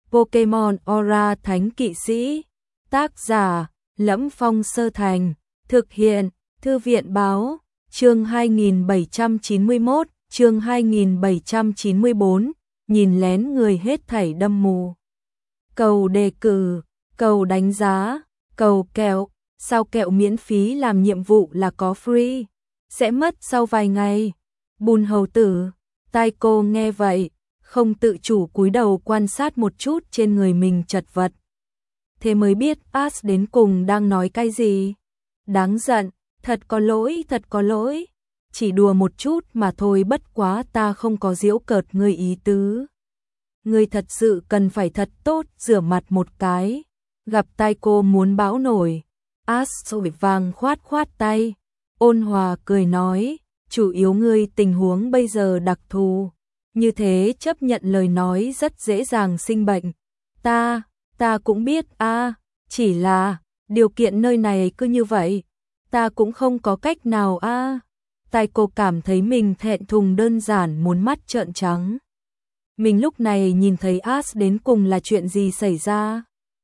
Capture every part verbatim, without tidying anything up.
Pokemon Aura Thánh Kỵ Sĩ. Tác giả: Lẫm Phong Sơ Thành. Thực hiện: Thư viện báo. Chương hai nghìn bảy trăm chín mươi mốt, chương hai nghìn bảy trăm chín mươi bốn, nhìn lén người hết thảy đâm mù. Cầu đề cử, cầu đánh giá, cầu kẹo, sao kẹo miễn phí làm nhiệm vụ là có free, sẽ mất sau vài ngày. Bùn hầu tử. Tai cô nghe vậy, không tự chủ cúi đầu quan sát một chút trên người mình chật vật. Thế mới biết Ash đến cùng đang nói cái gì. Đáng giận, thật có lỗi, thật có lỗi. Chỉ đùa một chút mà thôi, bất quá ta không có giễu cợt ngươi ý tứ. Ngươi thật sự cần phải thật tốt rửa mặt một cái. Gặp tai cô muốn bão nổi, Ash vội vàng khoát khoát tay, ôn hòa cười nói, chủ yếu ngươi tình huống bây giờ đặc thù, như thế chấp nhận lời nói rất dễ dàng sinh bệnh. Ta, ta cũng biết a, à, chỉ là điều kiện nơi này cứ như vậy, ta cũng không có cách nào a. À. Tai cô cảm thấy mình thẹn thùng đơn giản muốn mắt trợn trắng. Mình lúc này nhìn thấy Ash đến cùng là chuyện gì xảy ra?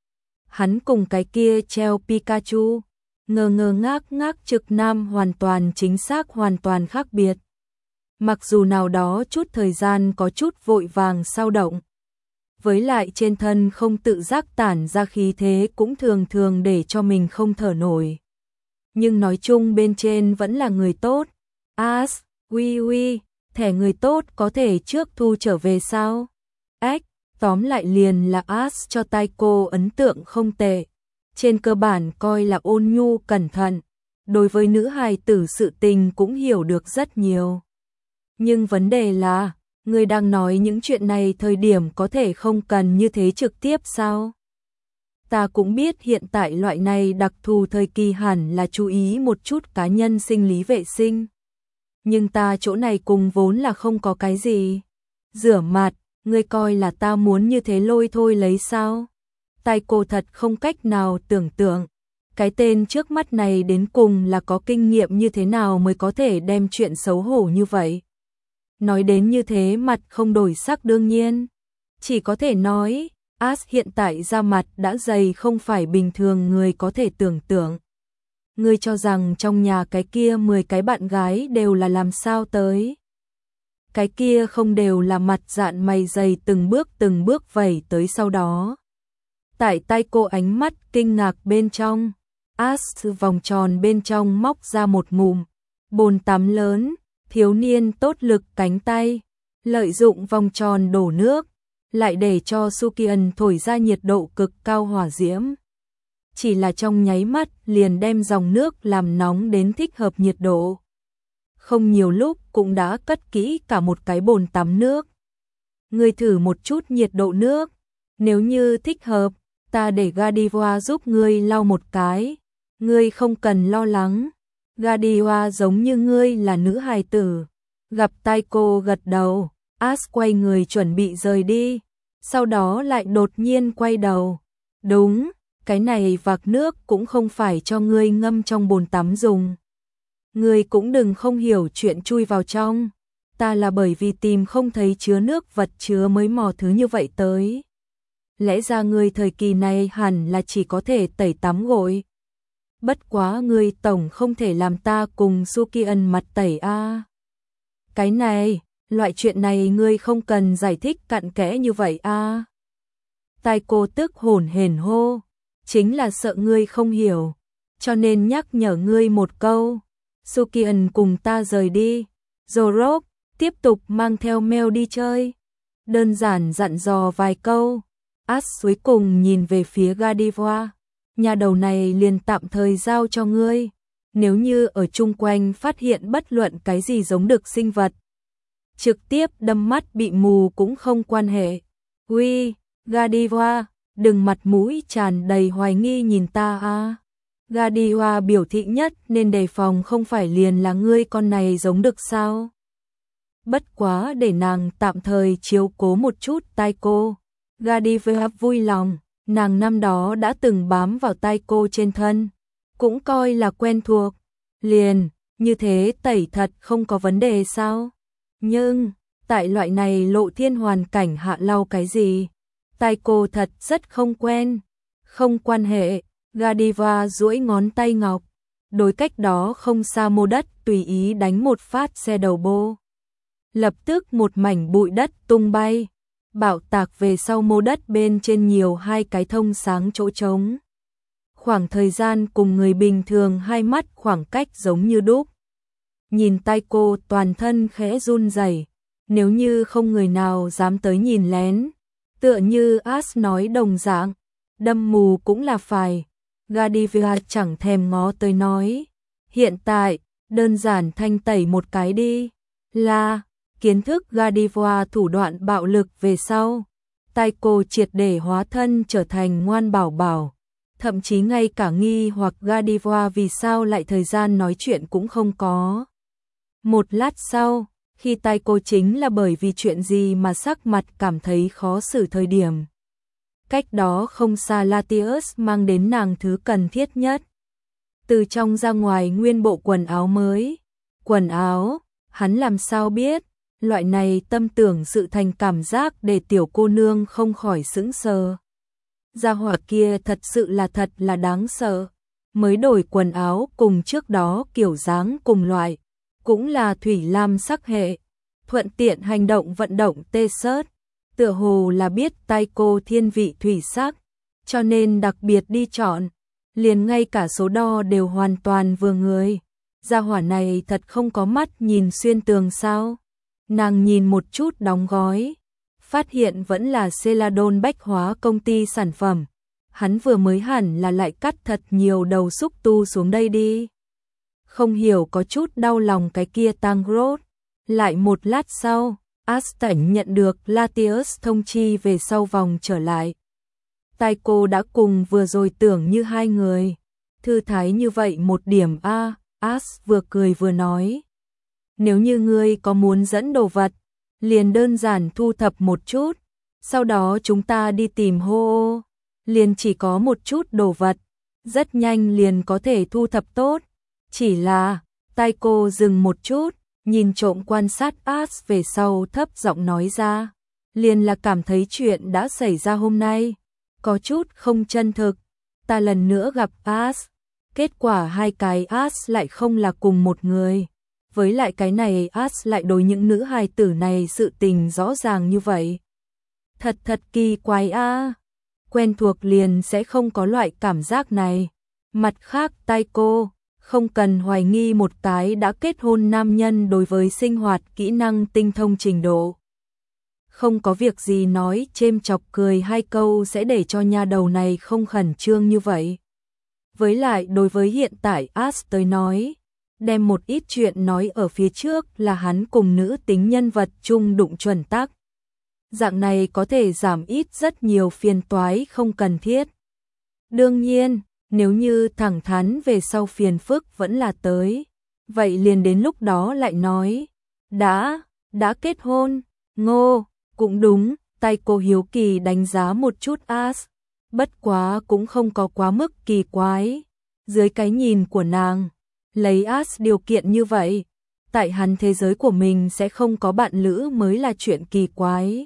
Hắn cùng cái kia treo Pikachu, ngơ ngơ ngác ngác trực nam hoàn toàn chính xác hoàn toàn khác biệt. Mặc dù nào đó chút thời gian có chút vội vàng sao động, với lại trên thân không tự giác tản ra khí thế cũng thường thường để cho mình không thở nổi. Nhưng nói chung bên trên vẫn là người tốt. Ash, uy uy, thẻ người tốt có thể trước thu trở về sao? Ếch, tóm lại liền là Ash cho tai cô ấn tượng không tệ. Trên cơ bản coi là ôn nhu cẩn thận, đối với nữ hài tử sự tình cũng hiểu được rất nhiều. Nhưng vấn đề là, người đang nói những chuyện này thời điểm có thể không cần như thế trực tiếp sao? Ta cũng biết hiện tại loại này đặc thù thời kỳ hẳn là chú ý một chút cá nhân sinh lý vệ sinh. Nhưng ta chỗ này cùng vốn là không có cái gì. Rửa mặt, ngươi coi là ta muốn như thế lôi thôi lấy sao? Tai cô thật không cách nào tưởng tượng, cái tên trước mắt này đến cùng là có kinh nghiệm như thế nào mới có thể đem chuyện xấu hổ như vậy. Nói đến như thế mặt không đổi sắc đương nhiên, chỉ có thể nói, Ash hiện tại da mặt đã dày không phải bình thường người có thể tưởng tượng. Ngươi cho rằng trong nhà cái kia mười cái bạn gái đều là làm sao tới? Cái kia không đều là mặt dạn mày dày từng bước từng bước vẩy tới sau đó. Tại tai cô ánh mắt kinh ngạc bên trong, Ash vòng tròn bên trong móc ra một ngụm bồn tắm lớn, thiếu niên tốt lực cánh tay, lợi dụng vòng tròn đổ nước, lại để cho Sukian thổi ra nhiệt độ cực cao hỏa diễm. Chỉ là trong nháy mắt liền đem dòng nước làm nóng đến thích hợp nhiệt độ. Không nhiều lúc cũng đã cất kỹ cả một cái bồn tắm nước. Ngươi thử một chút nhiệt độ nước, nếu như thích hợp, ta để Godiva giúp ngươi lau một cái, ngươi không cần lo lắng. Godiva giống như ngươi là nữ hài tử. Gặp tai cô gật đầu, Ash quay người chuẩn bị rời đi, sau đó lại đột nhiên quay đầu. Đúng, cái này vạc nước cũng không phải cho ngươi ngâm trong bồn tắm dùng. Ngươi cũng đừng không hiểu chuyện chui vào trong. Ta là bởi vì tìm không thấy chứa nước vật chứa mới mò thứ như vậy tới. Lẽ ra ngươi thời kỳ này hẳn là chỉ có thể tẩy tắm gội. Bất quá ngươi tổng không thể làm ta cùng Sukian mặt tẩy a. À. Cái này, loại chuyện này ngươi không cần giải thích cặn kẽ như vậy a. À. Tai cô tức hổn hển hô, chính là sợ ngươi không hiểu, cho nên nhắc nhở ngươi một câu. Sukian cùng ta rời đi. Zorok tiếp tục mang theo Mel đi chơi. Đơn giản dặn dò vài câu, Ash cuối cùng nhìn về phía Godiva. Nhà đầu này liền tạm thời giao cho ngươi. Nếu như ở chung quanh phát hiện bất luận cái gì giống được sinh vật, trực tiếp đâm mắt bị mù cũng không quan hệ. Uy, Godiva, đừng mặt mũi tràn đầy hoài nghi nhìn ta a. À. Godiva biểu thị nhất nên đề phòng không phải liền là ngươi con này giống được sao? Bất quá để nàng tạm thời chiếu cố một chút tai cô. Godiva vui lòng, nàng năm đó đã từng bám vào tai cô trên thân, cũng coi là quen thuộc. Liền, như thế tẩy thật không có vấn đề sao? Nhưng, tại loại này lộ thiên hoàn cảnh hạ lau cái gì? Tai cô thật rất không quen. Không quan hệ, Godiva duỗi ngón tay ngọc. Đối cách đó không xa mô đất tùy ý đánh một phát xe đầu bô. Lập tức một mảnh bụi đất tung bay. Bạo tạc về sau mô đất bên trên nhiều hai cái thông sáng chỗ trống. Khoảng thời gian cùng người bình thường hai mắt khoảng cách giống như đúc. Nhìn Tai cô toàn thân khẽ run rẩy, nếu như không người nào dám tới nhìn lén. Tựa như As nói đồng dạng, đâm mù cũng là phải. Godiva chẳng thèm ngó tới nói. Hiện tại, đơn giản thanh tẩy một cái đi. Là, kiến thức Godiva thủ đoạn bạo lực về sau. Tai cô triệt để hóa thân trở thành ngoan bảo bảo. Thậm chí ngay cả nghi hoặc Godiva vì sao lại thời gian nói chuyện cũng không có. Một lát sau, khi Tai cô chính là bởi vì chuyện gì mà sắc mặt cảm thấy khó xử thời điểm. Cách đó không xa Latius mang đến nàng thứ cần thiết nhất. Từ trong ra ngoài nguyên bộ quần áo mới. Quần áo, hắn làm sao biết, loại này tâm tưởng sự thành cảm giác để tiểu cô nương không khỏi sững sờ. Gia hỏa kia thật sự là thật là đáng sợ. Mới đổi quần áo cùng trước đó kiểu dáng cùng loại. Cũng là thủy lam sắc hệ. Thuận tiện hành động vận động tê sớt. Tựa hồ là biết Tai cô thiên vị thủy sắc. Cho nên đặc biệt đi chọn. Liền ngay cả số đo đều hoàn toàn vừa người. Gia hỏa này thật không có mắt nhìn xuyên tường sao. Nàng nhìn một chút đóng gói. Phát hiện vẫn là Celadon bách hóa công ty sản phẩm. Hắn vừa mới hẳn là lại cắt thật nhiều đầu xúc tu xuống đây đi. Không hiểu có chút đau lòng cái kia Tangrowth. Lại một lát sau, Aston nhận được Latius thông chi về sau vòng trở lại. Tai cô đã cùng vừa rồi tưởng như hai người. Thư thái như vậy một điểm a. As vừa cười vừa nói. Nếu như ngươi có muốn dẫn đồ vật, liền đơn giản thu thập một chút. Sau đó chúng ta đi tìm hô ô. Liền chỉ có một chút đồ vật. Rất nhanh liền có thể thu thập tốt. Chỉ là, Tai cô dừng một chút. Nhìn trộm quan sát As về sau thấp giọng nói ra. Liền là cảm thấy chuyện đã xảy ra hôm nay. Có chút không chân thực. Ta lần nữa gặp As. Kết quả hai cái As lại không là cùng một người. Với lại cái này As lại đối những nữ hài tử này sự tình rõ ràng như vậy. Thật thật kỳ quái a. Quen thuộc liền sẽ không có loại cảm giác này. Mặt khác Tai cô không cần hoài nghi một cái đã kết hôn nam nhân đối với sinh hoạt kỹ năng tinh thông trình độ. Không có việc gì nói chêm chọc cười hai câu sẽ để cho nha đầu này không khẩn trương như vậy. Với lại đối với hiện tại As tới nói, đem một ít chuyện nói ở phía trước là hắn cùng nữ tính nhân vật chung đụng chuẩn tắc. Dạng này có thể giảm ít rất nhiều phiền toái không cần thiết. Đương nhiên, nếu như thẳng thắn về sau phiền phức vẫn là tới, vậy liền đến lúc đó lại nói. Đã, đã kết hôn, ngô, cũng đúng, Tai cô hiếu kỳ đánh giá một chút As. Bất quá cũng không có quá mức kỳ quái. Dưới cái nhìn của nàng, lấy As điều kiện như vậy, tại hắn thế giới của mình sẽ không có bạn lữ mới là chuyện kỳ quái.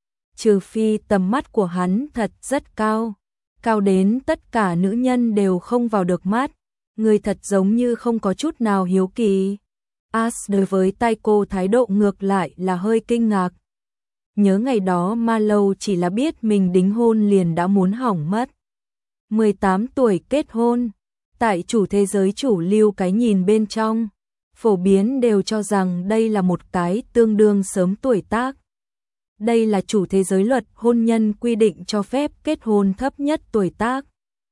Trừ phi tầm mắt của hắn thật rất cao. Cao đến tất cả nữ nhân đều không vào được mắt. Người thật giống như không có chút nào hiếu kỳ. As đối với Tai cô thái độ ngược lại là hơi kinh ngạc. Nhớ ngày đó Ma Lâu chỉ là biết mình đính hôn liền đã muốn hỏng mất. mười tám tuổi kết hôn. Tại chủ thế giới chủ lưu cái nhìn bên trong, phổ biến đều cho rằng đây là một cái tương đương sớm tuổi tác. Đây là chủ thế giới luật hôn nhân quy định cho phép kết hôn thấp nhất tuổi tác.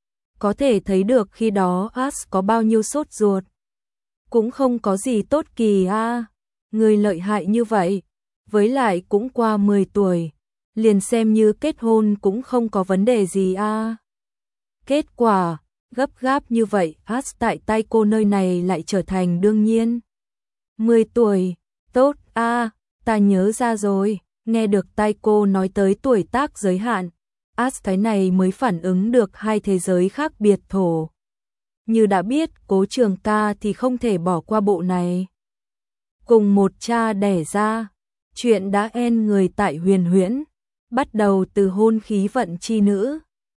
Có thể thấy được khi đó As có bao nhiêu sốt ruột. Cũng không có gì tốt kỳ a, à. Người lợi hại như vậy, với lại cũng qua mười tuổi, liền xem như kết hôn cũng không có vấn đề gì a. À. Kết quả, gấp gáp như vậy, As tại Tai cô nơi này lại trở thành đương nhiên. mười tuổi, tốt a, à, ta nhớ ra rồi. Nghe được Tai cô nói tới tuổi tác giới hạn, As cái này mới phản ứng được hai thế giới khác biệt thổ. Như đã biết Cố Trường Ca thì không thể bỏ qua bộ này. Cùng một cha đẻ ra, chuyện đã en người tại Huyền Huyễn, bắt đầu từ hôn khí vận chi nữ.